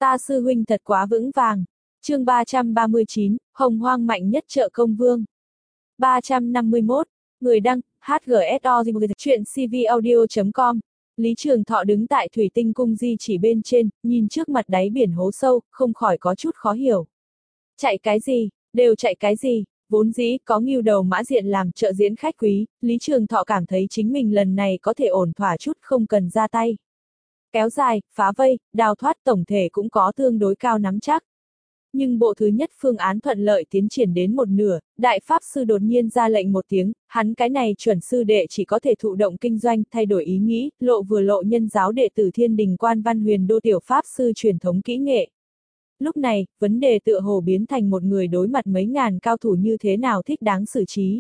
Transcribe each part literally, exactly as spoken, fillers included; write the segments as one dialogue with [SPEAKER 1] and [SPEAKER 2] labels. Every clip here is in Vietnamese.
[SPEAKER 1] Ta sư huynh thật quá vững vàng. Chương ba trăm ba mươi chín, Hồng Hoang mạnh nhất trợ công vương. ba trăm năm mươi mốt, người đăng, hát giê ét o chuyện c v audio chấm com. Lý Trường Thọ đứng tại thủy tinh cung di chỉ bên trên, nhìn trước mặt đáy biển hố sâu, không khỏi có chút khó hiểu. Chạy cái gì, đều chạy cái gì, vốn dĩ có Ngưu Đầu Mã Diện làm trợ diễn khách quý, Lý Trường Thọ cảm thấy chính mình lần này có thể ổn thỏa chút không cần ra tay. Kéo dài, phá vây, đào thoát tổng thể cũng có tương đối cao nắm chắc. Nhưng bộ thứ nhất phương án thuận lợi tiến triển đến một nửa, Đại Pháp Sư đột nhiên ra lệnh một tiếng, hắn cái này chuẩn sư đệ chỉ có thể thụ động kinh doanh, thay đổi ý nghĩ, lộ vừa lộ nhân giáo đệ tử Thiên Đình Quan Văn Huyền Đô Tiểu Pháp Sư truyền thống kỹ nghệ. Lúc này, vấn đề tựa hồ biến thành một người đối mặt mấy ngàn cao thủ như thế nào thích đáng xử trí.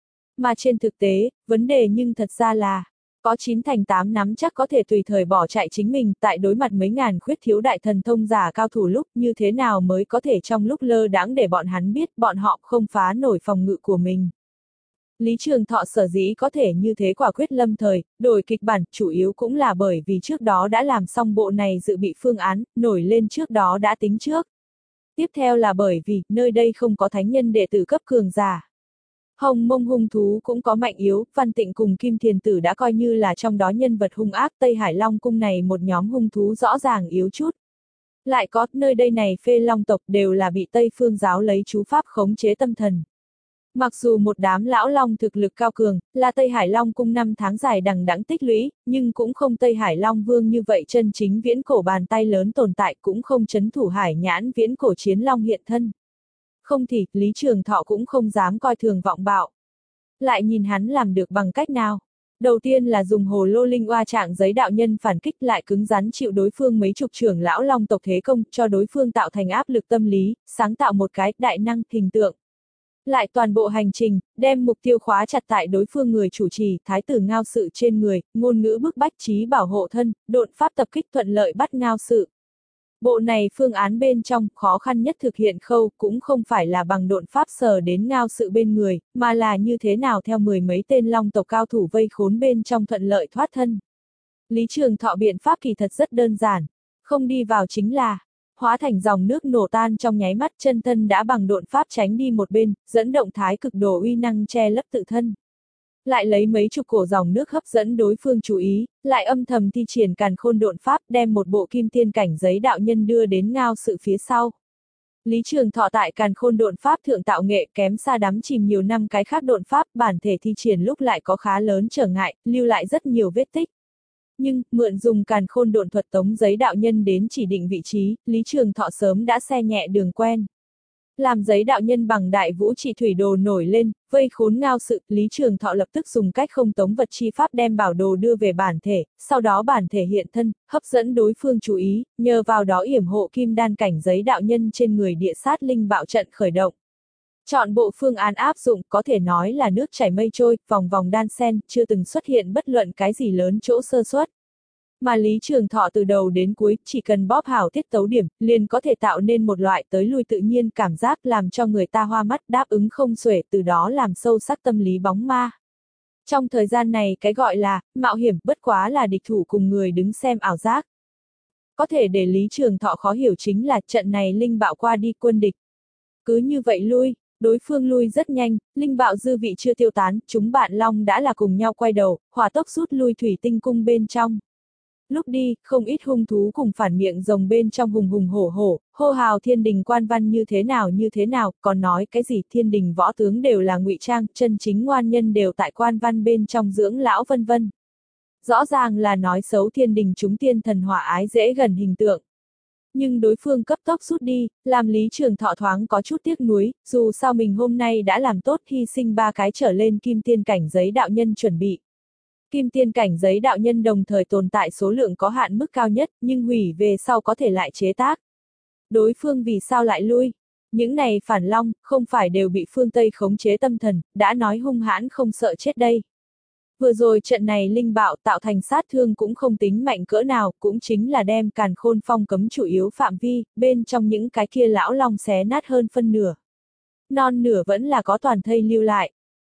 [SPEAKER 1] Mà trên thực tế, vấn đề nhưng thật ra là có chín thành tám nắm chắc có thể tùy thời bỏ chạy chính mình, tại đối mặt mấy ngàn khuyết thiếu đại thần thông giả cao thủ lúc như thế nào mới có thể trong lúc lơ đãng để bọn hắn biết bọn họ không phá nổi phòng ngự của mình. Lý Trường Thọ sở dĩ có thể như thế quả quyết lâm thời, đổi kịch bản, chủ yếu cũng là bởi vì trước đó đã làm xong bộ này dự bị phương án, nổi lên trước đó đã tính trước. Tiếp theo là bởi vì, nơi đây không có thánh nhân đệ tử cấp cường giả. Hồng Mông hung thú cũng có mạnh yếu, Văn Tịnh cùng Kim Thiền Tử đã coi như là trong đó nhân vật hung ác, Tây Hải Long cung này một nhóm hung thú rõ ràng yếu chút. Lại có, nơi đây này Phê Long tộc đều là bị Tây Phương giáo lấy chú pháp khống chế tâm thần. Mặc dù một đám lão long thực lực cao cường, là Tây Hải Long cung năm tháng dài đằng đẵng tích lũy, nhưng cũng không Tây Hải Long vương như vậy chân chính viễn cổ bàn tay lớn tồn tại, cũng không chấn thủ hải nhãn viễn cổ chiến long hiện thân. Không thì, Lý Trường Thọ cũng không dám coi thường vọng bạo. Lại nhìn hắn làm được bằng cách nào? Đầu tiên là dùng hồ lô linh oa trạng giấy đạo nhân phản kích, lại cứng rắn chịu đối phương mấy chục trưởng lão long tộc thế công, cho đối phương tạo thành áp lực tâm lý, sáng tạo một cái đại năng hình tượng. Lại toàn bộ hành trình, đem mục tiêu khóa chặt tại đối phương người chủ trì, thái tử Ngao Sự trên người, ngôn ngữ bức bách trí bảo hộ thân, độn pháp tập kích thuận lợi bắt Ngao Sự. Bộ này phương án bên trong, khó khăn nhất thực hiện khâu, cũng không phải là bằng độn pháp sờ đến Ngao Sự bên người, mà là như thế nào theo mười mấy tên long tộc cao thủ vây khốn bên trong thuận lợi thoát thân. Lý Trường Thọ biện pháp kỳ thật rất đơn giản, không đi vào chính là hóa thành dòng nước nổ tan trong nháy mắt, chân thân đã bằng độn pháp tránh đi một bên, dẫn động thái cực đồ uy năng che lấp tự thân. Lại lấy mấy chục cổ dòng nước hấp dẫn đối phương chú ý, lại âm thầm thi triển càn khôn độn pháp, đem một bộ kim tiên cảnh giấy đạo nhân đưa đến Ngao Sự phía sau. Lý Trường Thọ tại càn khôn độn pháp thượng tạo nghệ kém xa đắm chìm nhiều năm cái khác độn pháp, bản thể thi triển lúc lại có khá lớn trở ngại, lưu lại rất nhiều vết tích. Nhưng, mượn dùng càn khôn độn thuật tống giấy đạo nhân đến chỉ định vị trí, Lý Trường Thọ sớm đã xe nhẹ đường quen. Làm giấy đạo nhân bằng đại vũ trị thủy đồ nổi lên, vây khốn Ngao Sự, Lý Trường Thọ lập tức dùng cách không tống vật chi pháp đem bảo đồ đưa về bản thể, sau đó bản thể hiện thân, hấp dẫn đối phương chú ý, nhờ vào đó yểm hộ kim đan cảnh giấy đạo nhân trên người địa sát linh bạo trận khởi động. Chọn bộ phương án áp dụng có thể nói là nước chảy mây trôi, vòng vòng đan sen, chưa từng xuất hiện bất luận cái gì lớn chỗ sơ suất. Mà Lý Trường Thọ từ đầu đến cuối, chỉ cần bóp hảo tiết tấu điểm, liền có thể tạo nên một loại tới lui tự nhiên cảm giác làm cho người ta hoa mắt, đáp ứng không xuể, từ đó làm sâu sắc tâm lý bóng ma. Trong thời gian này cái gọi là mạo hiểm bất quá là địch thủ cùng người đứng xem ảo giác. Có thể để Lý Trường Thọ khó hiểu chính là trận này linh bạo qua đi quân địch. Cứ như vậy lui, đối phương lui rất nhanh, linh bạo dư vị chưa tiêu tán, chúng bạn long đã là cùng nhau quay đầu, hỏa tốc rút lui thủy tinh cung bên trong. Lúc đi, không ít hung thú cùng phản miệng rồng bên trong hùng hùng hổ hổ, hô hào Thiên Đình quan văn như thế nào như thế nào, còn nói cái gì Thiên Đình võ tướng đều là ngụy trang, chân chính ngoan nhân đều tại quan văn bên trong dưỡng lão vân vân. Rõ ràng là nói xấu Thiên Đình chúng tiên thần hỏa ái dễ gần hình tượng. Nhưng đối phương cấp tốc rút đi, làm Lý Trường Thọ thoáng có chút tiếc nuối, dù sao mình hôm nay đã làm tốt hy sinh ba cái trở lên kim tiên cảnh giấy đạo nhân chuẩn bị. Kim tiên cảnh giấy đạo nhân đồng thời tồn tại số lượng có hạn mức cao nhất, nhưng hủy về sau có thể lại chế tác. Đối phương vì sao lại lui? Những này phản long, không phải đều bị phương Tây khống chế tâm thần, đã nói hung hãn không sợ chết đây. Vừa rồi trận này linh bạo tạo thành sát thương cũng không tính mạnh cỡ nào, cũng chính là đem càn khôn phong cấm chủ yếu phạm vi, bên trong những cái kia lão long xé nát hơn phân nửa. Non nửa vẫn là có toàn thây lưu lại.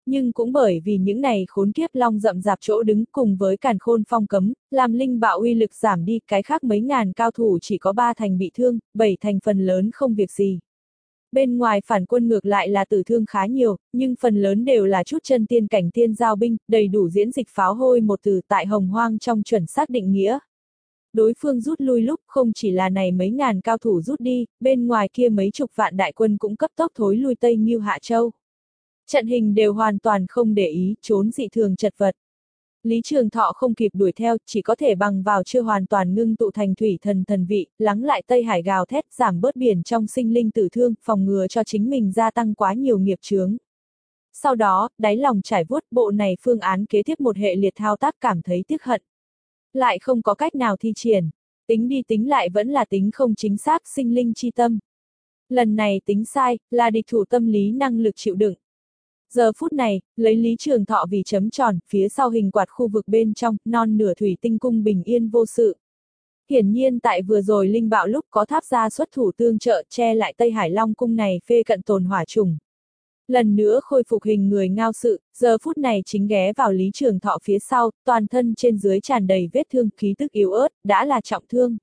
[SPEAKER 1] Nhưng cũng bởi vì những này khốn kiếp long rậm rạp chỗ đứng cùng với càn khôn phong cấm, làm linh bạo uy lực giảm đi, cái khác mấy ngàn cao thủ chỉ có ba thành bị thương, bảy thành phần lớn không việc gì. Bên ngoài phản quân ngược lại là tử thương khá nhiều, nhưng phần lớn đều là chút chân tiên cảnh tiên giao binh, đầy đủ diễn dịch pháo hôi một từ tại hồng hoang trong chuẩn xác định nghĩa. Đối phương rút lui lúc không chỉ là này mấy ngàn cao thủ rút đi, bên ngoài kia mấy chục vạn đại quân cũng cấp tốc thối lui Tây Ngưu Hạ Châu. Trận hình đều hoàn toàn không để ý, trốn dị thường chật vật. Lý Trường Thọ không kịp đuổi theo, chỉ có thể bằng vào chưa hoàn toàn ngưng tụ thành thủy thần thần vị, lắng lại Tây Hải gào thét, giảm bớt biển trong sinh linh tử thương, phòng ngừa cho chính mình gia tăng quá nhiều nghiệp chướng. Sau đó, đáy lòng trải vuốt, bộ này phương án kế tiếp một hệ liệt thao tác cảm thấy tiếc hận. Lại không có cách nào thi triển, tính đi tính lại vẫn là tính không chính xác, sinh linh chi tâm. Lần này tính sai, là địch thủ tâm lý năng lực chịu đựng. Giờ phút này, lấy Lý Trường Thọ vì chấm tròn, phía sau hình quạt khu vực bên trong, non nửa thủy tinh cung bình yên vô sự. Hiển nhiên tại vừa rồi linh bạo lúc có tháp gia xuất thủ tương trợ che lại Tây Hải Long cung này phê cận tồn hỏa trùng. Lần nữa khôi phục hình người ngao sự, giờ phút này chính ghé vào Lý Trường Thọ phía sau, toàn thân trên dưới tràn đầy vết thương, khí tức yếu ớt, đã là trọng thương.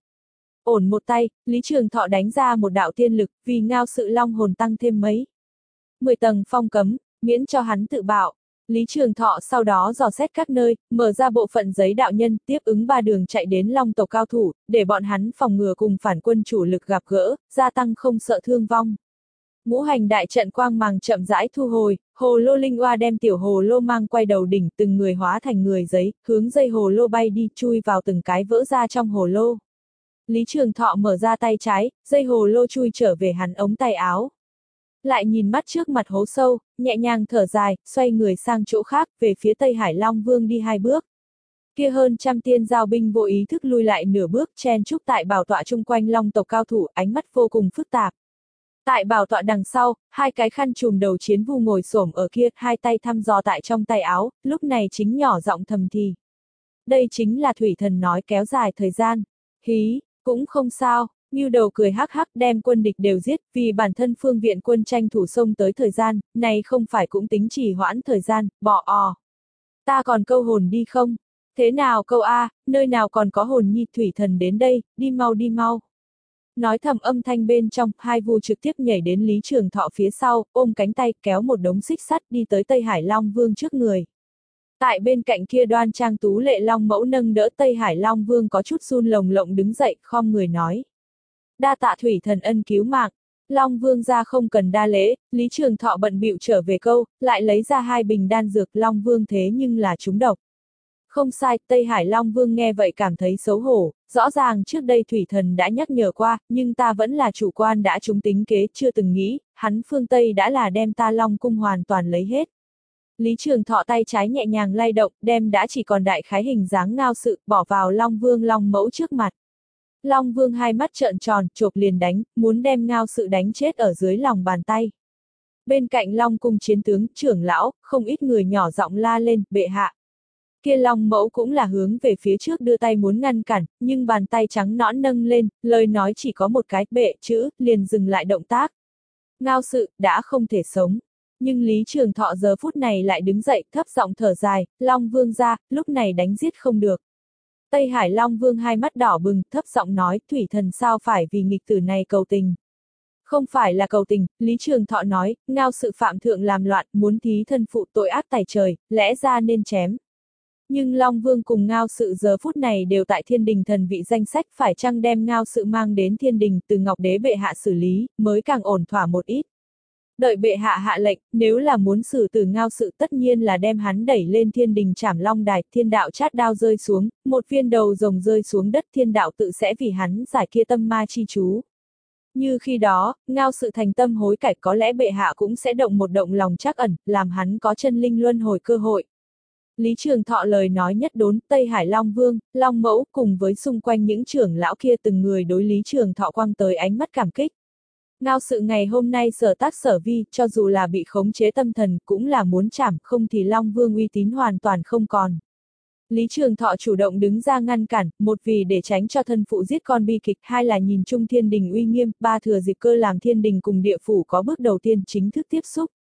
[SPEAKER 1] Ổn một tay, Lý Trường Thọ đánh ra một đạo tiên lực, vì ngao sự long hồn tăng thêm mấy mười tầng phong cấm, miễn cho hắn tự bạo. Lý Trường Thọ sau đó dò xét các nơi, mở ra bộ phận giấy đạo nhân, tiếp ứng ba đường chạy đến long tộc cao thủ, để bọn hắn phòng ngừa cùng phản quân chủ lực gặp gỡ, gia tăng không sợ thương vong. Ngũ hành đại trận quang màng chậm rãi thu hồi, hồ lô linh oa đem tiểu hồ lô mang quay đầu đỉnh, từng người hóa thành người giấy, hướng dây hồ lô bay đi, chui vào từng cái vỡ ra trong hồ lô. Lý Trường Thọ mở ra tay trái, dây hồ lô chui trở về hắn ống tay áo. Lại nhìn mắt trước mặt hố sâu, nhẹ nhàng thở dài, xoay người sang chỗ khác, về phía Tây Hải Long Vương đi hai bước. Kia hơn trăm tiên giao binh vô ý thức lui lại nửa bước, chen chúc tại bảo tọa chung quanh long tộc cao thủ, ánh mắt vô cùng phức tạp. Tại bảo tọa đằng sau, hai cái khăn trùm đầu chiến vu ngồi xổm ở kia, hai tay thăm dò tại trong tay áo, lúc này chính nhỏ giọng thầm thì. Đây chính là thủy thần nói kéo dài thời gian. Hí, cũng không sao. Ngưu Đầu cười hắc hắc đem quân địch đều giết, vì bản thân phương viện quân tranh thủ xông tới thời gian, này không phải cũng tính trì hoãn thời gian, bỏ ò. Ta còn câu hồn đi không? Thế nào câu A, nơi nào còn có hồn nhi, thủy thần đến đây, đi mau đi mau. Nói thầm âm thanh bên trong, hai vu trực tiếp nhảy đến Lý Trường Thọ phía sau, ôm cánh tay, kéo một đống xích sắt đi tới Tây Hải Long Vương trước người. Tại bên cạnh kia đoan trang tú lệ long mẫu nâng đỡ Tây Hải Long Vương có chút run lồng lộng đứng dậy, khom người nói. Đa tạ thủy thần ân cứu mạng. Long Vương ra không cần đa lễ, Lý Trường Thọ bận bịu trở về câu, lại lấy ra hai bình đan dược, Long Vương thế nhưng là trúng độc. Không sai, Tây Hải Long Vương nghe vậy cảm thấy xấu hổ, rõ ràng trước đây thủy thần đã nhắc nhở qua, nhưng ta vẫn là chủ quan đã trúng tính kế, chưa từng nghĩ, hắn phương Tây đã là đem ta Long cung hoàn toàn lấy hết. Lý Trường Thọ tay trái nhẹ nhàng lay động, đem đã chỉ còn đại khái hình dáng ngao sự, bỏ vào Long Vương Long mẫu trước mặt. Long Vương hai mắt trợn tròn, chộp liền đánh, muốn đem ngao sự đánh chết ở dưới lòng bàn tay. Bên cạnh Long cung chiến tướng, trưởng lão, không ít người nhỏ giọng la lên, bệ hạ. Kia Long mẫu cũng là hướng về phía trước đưa tay muốn ngăn cản, nhưng bàn tay trắng nõn nâng lên, lời nói chỉ có một cái, bệ chữ, liền dừng lại động tác. Ngao sự, đã không thể sống. Nhưng Lý Trường Thọ giờ phút này lại đứng dậy, thấp giọng thở dài, Long Vương ra, lúc này đánh giết không được. Tây Hải Long Vương hai mắt đỏ bừng, thấp giọng nói, thủy thần sao phải vì nghịch tử này cầu tình. Không phải là cầu tình, Lý Trường Thọ nói, ngao sự phạm thượng làm loạn, muốn thí thân phụ tội ác tày trời, lẽ ra nên chém. Nhưng Long Vương cùng ngao sự giờ phút này đều tại thiên đình thần vị danh sách, phải chăng đem ngao sự mang đến thiên đình từ Ngọc Đế bệ hạ xử lý, mới càng ổn thỏa một ít. Đợi bệ hạ hạ lệnh, nếu là muốn xử tử ngao sự tất nhiên là đem hắn đẩy lên thiên đình trảm long đài, thiên đạo chát đao rơi xuống, một viên đầu rồng rơi xuống đất, thiên đạo tự sẽ vì hắn giải kia tâm ma chi chú. Như khi đó, ngao sự thành tâm hối cải, có lẽ bệ hạ cũng sẽ động một động lòng trắc ẩn, làm hắn có chân linh luân hồi cơ hội. Lý Trường Thọ lời nói nhất đốn, Tây Hải Long Vương, Long Mẫu cùng với xung quanh những trưởng lão kia từng người đối Lý Trường Thọ quăng tới ánh mắt cảm kích. Ngao sự ngày hôm nay sở tác sở vi, cho dù là bị khống chế tâm thần, cũng là muốn chảm, không thì Long Vương uy tín hoàn toàn không còn. Lý Trường Thọ chủ động đứng ra ngăn cản, một vì để tránh cho thân phụ giết con bi kịch, hai là nhìn chung thiên đình uy nghiêm, ba thừa dịp cơ làm thiên đình cùng địa phủ có bước đầu tiên chính thức tiếp xúc.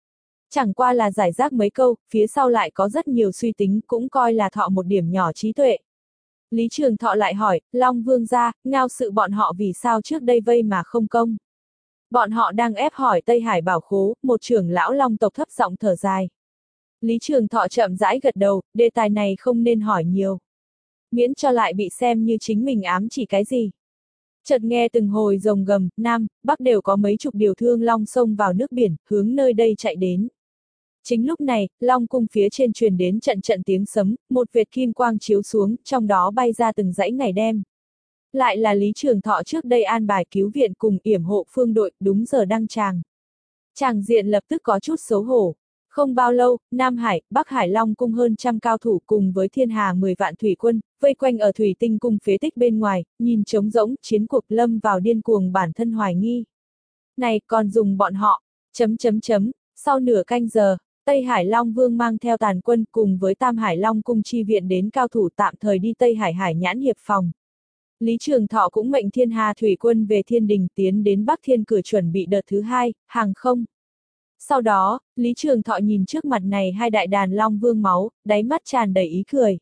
[SPEAKER 1] Chẳng qua là giải rác mấy câu, phía sau lại có rất nhiều suy tính, cũng coi là Thọ một điểm nhỏ trí tuệ. Lý Trường Thọ lại hỏi, Long Vương gia, ngao sự bọn họ vì sao trước đây vây mà không công? Bọn họ đang ép hỏi Tây Hải Bảo Khố, một trưởng lão Long tộc thấp giọng thở dài. Lý Trường Thọ chậm rãi gật đầu, đề tài này không nên hỏi nhiều. Miễn cho lại bị xem như chính mình ám chỉ cái gì. Chợt nghe từng hồi rồng gầm, Nam, Bắc đều có mấy chục điều thương long xông vào nước biển, hướng nơi đây chạy đến. Chính lúc này, Long cung phía trên truyền đến trận trận tiếng sấm, một vệt kim quang chiếu xuống, trong đó bay ra từng dãy ngày đêm. Lại là Lý Trường Thọ trước đây an bài cứu viện cùng yểm hộ phương đội, đúng giờ đăng tràng. Tràng diện lập tức có chút xấu hổ. Không bao lâu, Nam Hải, Bắc Hải Long cung hơn trăm cao thủ cùng với thiên hà mười vạn thủy quân, vây quanh ở thủy tinh cung phế tích bên ngoài, nhìn trống rỗng, chiến cuộc lâm vào điên cuồng bản thân hoài nghi. Này, còn dùng bọn họ, chấm chấm chấm, sau nửa canh giờ, Tây Hải Long Vương mang theo tàn quân cùng với Tam Hải Long cung chi viện đến cao thủ tạm thời đi Tây Hải Hải nhãn hiệp phòng. Lý Trường Thọ cũng mệnh thiên hà thủy quân về thiên đình tiến đến Bắc Thiên cửa chuẩn bị đợt thứ hai, hàng không. Sau đó, Lý Trường Thọ nhìn trước mặt này hai đại đàn Long Vương máu, đáy mắt tràn đầy ý cười.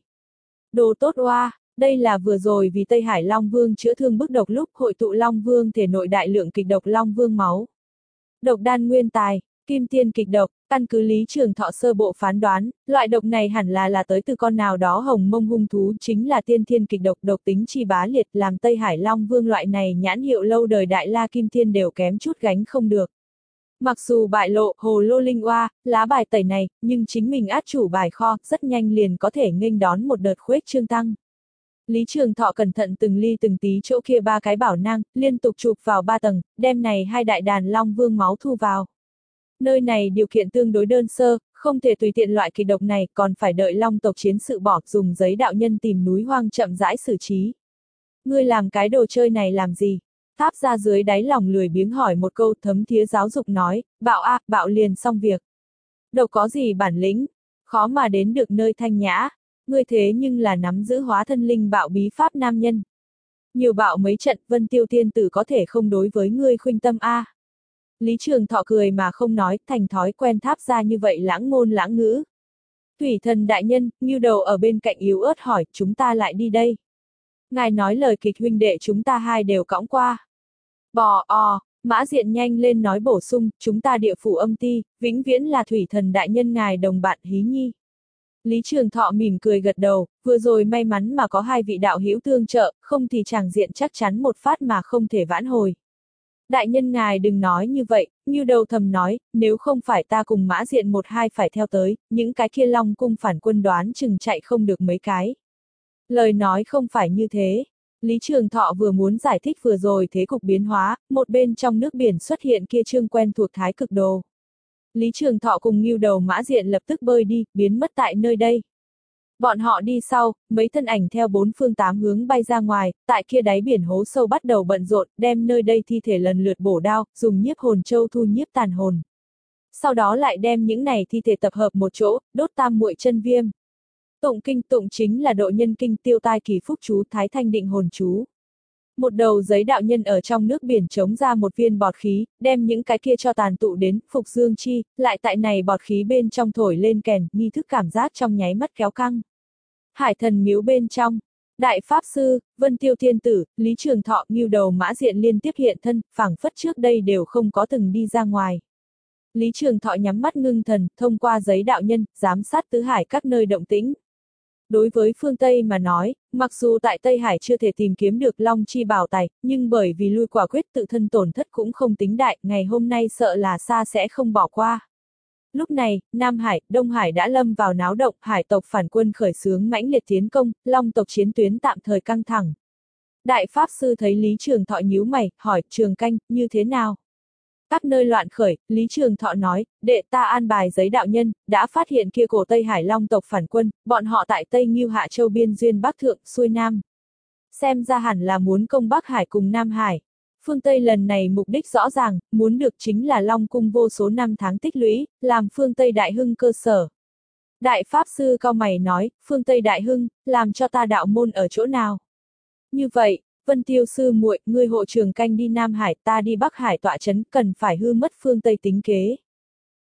[SPEAKER 1] Đồ tốt oa, đây là vừa rồi vì Tây Hải Long Vương chữa thương bức độc lúc hội tụ Long Vương thể nội đại lượng kịch độc Long Vương máu. Độc đan nguyên tài, kim tiên kịch độc, căn cứ Lý Trường Thọ sơ bộ phán đoán, loại độc này hẳn là là tới từ con nào đó hồng mông hung thú, chính là tiên thiên kịch độc, độc tính chi bá liệt, làm Tây Hải Long Vương loại này nhãn hiệu lâu đời đại la kim thiên đều kém chút gánh không được. Mặc dù bại lộ hồ lô linh oa, lá bài tẩy này, nhưng chính mình át chủ bài kho, rất nhanh liền có thể nghênh đón một đợt khuếch trương tăng. Lý Trường Thọ cẩn thận từng ly từng tí chỗ kia ba cái bảo nang, liên tục chụp vào ba tầng, đem này hai đại đàn Long Vương máu thu vào. Nơi này điều kiện tương đối đơn sơ, không thể tùy tiện loại kịch độc này, còn phải đợi Long tộc chiến sự bỏ, dùng giấy đạo nhân tìm núi hoang chậm rãi xử trí. Ngươi làm cái đồ chơi này làm gì? Tháp ra dưới đáy lòng lười biếng hỏi một câu, thấm thía giáo dục nói, bạo a, bạo liền xong việc. Đâu có gì bản lĩnh, khó mà đến được nơi thanh nhã, ngươi thế nhưng là nắm giữ hóa thân linh bạo bí pháp nam nhân. Nhiều bạo mấy trận, Vân Tiêu Tiên Tử có thể không đối với ngươi khuynh tâm a. Lý Trường Thọ cười mà không nói, thành thói quen tháp ra như vậy lãng ngôn lãng ngữ. Thủy thần đại nhân, Ngưu Đầu ở bên cạnh yếu ớt hỏi, chúng ta lại đi đây. Ngài nói lời kịch huynh đệ chúng ta hai đều cõng qua. Bò o, Mã Diện nhanh lên nói bổ sung, chúng ta địa phủ âm ti, vĩnh viễn là thủy thần đại nhân ngài đồng bạn hí nhi. Lý Trường Thọ mỉm cười gật đầu, vừa rồi may mắn mà có hai vị đạo hữu tương trợ, không thì chàng diện chắc chắn một phát mà không thể vãn hồi. Đại nhân ngài đừng nói như vậy, Ngưu Đầu thầm nói, nếu không phải ta cùng Mã Diện một hai phải theo tới, những cái kia Long cung phản quân đoán chừng chạy không được mấy cái. Lời nói không phải như thế. Lý Trường Thọ vừa muốn giải thích vừa rồi thế cục biến hóa, một bên trong nước biển xuất hiện kia trương quen thuộc thái cực đồ. Lý Trường Thọ cùng Ngưu Đầu Mã Diện lập tức bơi đi, biến mất tại nơi đây. Bọn họ đi sau, mấy thân ảnh theo bốn phương tám hướng bay ra ngoài, tại kia đáy biển hố sâu bắt đầu bận rộn, đem nơi đây thi thể lần lượt bổ đao, dùng nhiếp hồn châu thu nhiếp tàn hồn. Sau đó lại đem những này thi thể tập hợp một chỗ, đốt tam muội chân viêm. Tụng kinh tụng chính là độ nhân kinh tiêu tai kỳ phúc chú thái thanh định hồn chú. Một đầu giấy đạo nhân ở trong nước biển chống ra một viên bọt khí, đem những cái kia cho tàn tụ đến, phục dương chi, lại tại này bọt khí bên trong thổi lên kèn, nghi thức cảm giác trong nháy mắt kéo căng. Hải thần miếu bên trong, Đại Pháp Sư, Vân Tiêu Thiên Tử, Lý Trường Thọ, Ngưu Đầu Mã Diện liên tiếp hiện thân, phảng phất trước đây đều không có từng đi ra ngoài. Lý Trường Thọ nhắm mắt ngưng thần, thông qua giấy đạo nhân, giám sát tứ hải các nơi động tĩnh. Đối với phương Tây mà nói, mặc dù tại Tây Hải chưa thể tìm kiếm được Long Chi bảo tài, nhưng bởi vì lui quả quyết tự thân tổn thất cũng không tính đại, ngày hôm nay sợ là xa sẽ không bỏ qua. Lúc này, Nam Hải, Đông Hải đã lâm vào náo động, hải tộc phản quân khởi xướng mãnh liệt tiến công, Long tộc chiến tuyến tạm thời căng thẳng. Đại Pháp Sư thấy Lý Trường Thọ nhíu mày, hỏi, Trường Canh, như thế nào? Các nơi loạn khởi, Lý Trường Thọ nói, đệ ta an bài giấy đạo nhân, đã phát hiện kia cổ Tây Hải Long tộc phản quân, bọn họ tại Tây Ngưu Hạ Châu biên duyên Bắc Thượng, xuôi Nam. Xem ra hẳn là muốn công Bắc Hải cùng Nam Hải. Phương Tây lần này mục đích rõ ràng, muốn được chính là Long cung vô số năm tháng tích lũy, làm phương Tây Đại Hưng cơ sở. Đại Pháp Sư cao mày nói, phương Tây Đại Hưng, làm cho ta đạo môn ở chỗ nào? Như vậy, Vân Tiêu sư muội, ngươi hộ Trường Canh đi Nam Hải, ta đi Bắc Hải tọa chấn, cần phải hư mất phương Tây tính kế.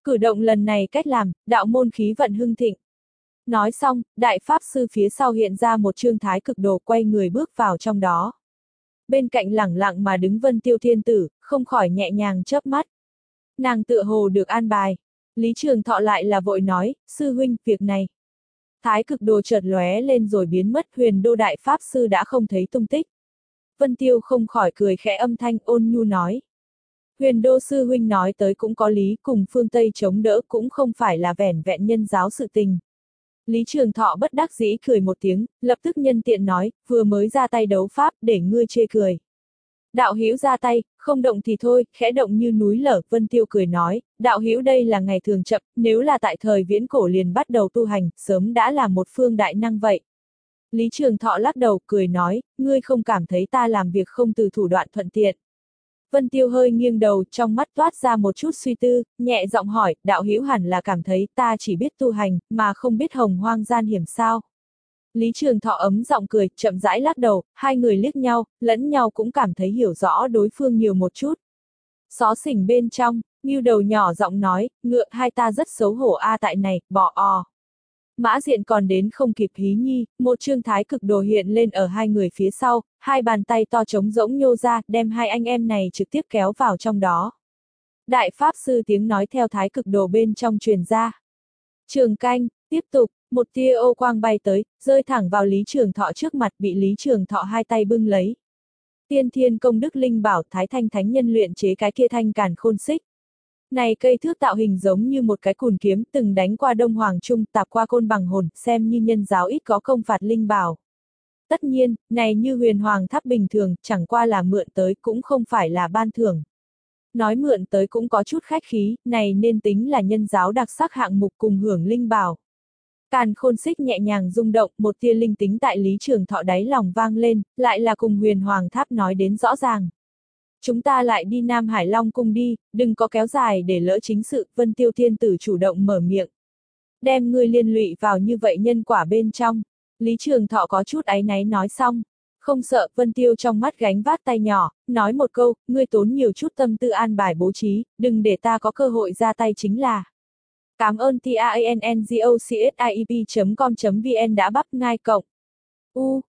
[SPEAKER 1] Cử động lần này cách làm, đạo môn khí vận hưng thịnh. Nói xong, đại pháp sư phía sau hiện ra một trương thái cực đồ quay người bước vào trong đó. Bên cạnh lẳng lặng mà đứng Vân Tiêu Thiên Tử, không khỏi nhẹ nhàng chớp mắt. Nàng tựa hồ được an bài. Lý Trường Thọ lại là vội nói, sư huynh, việc này. Thái cực đồ chợt lóe lên rồi biến mất, Huyền Đô đại pháp sư đã không thấy tung tích. Vân Tiêu không khỏi cười khẽ âm thanh ôn nhu nói. Huyền Đô sư huynh nói tới cũng có lý, cùng phương Tây chống đỡ cũng không phải là vẻn vẹn nhân giáo sự tình. Lý Trường Thọ bất đắc dĩ cười một tiếng, lập tức nhân tiện nói, vừa mới ra tay đấu pháp, để ngươi chê cười. Đạo hữu ra tay, không động thì thôi, khẽ động như núi lở, Vân Tiêu cười nói, đạo hữu đây là ngày thường chậm, nếu là tại thời viễn cổ liền bắt đầu tu hành, sớm đã là một phương đại năng vậy. Lý Trường Thọ lắc đầu, cười nói, ngươi không cảm thấy ta làm việc không từ thủ đoạn thuận tiện. Vân Tiêu hơi nghiêng đầu, trong mắt toát ra một chút suy tư, nhẹ giọng hỏi, đạo hữu hẳn là cảm thấy ta chỉ biết tu hành, mà không biết hồng hoang gian hiểm sao. Lý Trường Thọ ấm giọng cười, chậm rãi lắc đầu, hai người liếc nhau, lẫn nhau cũng cảm thấy hiểu rõ đối phương nhiều một chút. Xó xỉnh bên trong, Ngưu Đầu nhỏ giọng nói, ngựa hai ta rất xấu hổ a à tại này, bỏ o. Mã Diện còn đến không kịp hí nhi, một trương thái cực đồ hiện lên ở hai người phía sau, hai bàn tay to trống rỗng nhô ra, đem hai anh em này trực tiếp kéo vào trong đó. Đại Pháp Sư tiếng nói theo thái cực đồ bên trong truyền ra. Trường canh, tiếp tục, một tia ô quang bay tới, rơi thẳng vào Lý Trường Thọ trước mặt bị Lý Trường Thọ hai tay bưng lấy. Tiên Thiên Công Đức Linh Bảo Thái Thanh Thánh Nhân luyện chế cái kia thanh càn khôn xích. Này cây thước tạo hình giống như một cái cùn kiếm từng đánh qua Đông Hoàng Trung tạp qua côn bằng hồn, xem như nhân giáo ít có công phạt linh bảo. Tất nhiên, này như huyền hoàng tháp bình thường, chẳng qua là mượn tới cũng không phải là ban thưởng. Nói mượn tới cũng có chút khách khí, này nên tính là nhân giáo đặc sắc hạng mục cùng hưởng linh bảo. Càn khôn xích nhẹ nhàng rung động, một tia linh tính tại Lý Trường Thọ đáy lòng vang lên, lại là cùng huyền hoàng tháp nói đến rõ ràng. Chúng ta lại đi Nam Hải Long cung đi, đừng có kéo dài để lỡ chính sự, Vân Tiêu Thiên Tử chủ động mở miệng. Đem ngươi liên lụy vào như vậy nhân quả bên trong. Lý Trường Thọ có chút áy náy nói xong. Không sợ, Vân Tiêu trong mắt gánh vác tay nhỏ, nói một câu, ngươi tốn nhiều chút tâm tư an bài bố trí, đừng để ta có cơ hội ra tay chính là. Cảm ơn t a n n g o c s i e p chấm com chấm v n đã bắp ngai cộng. U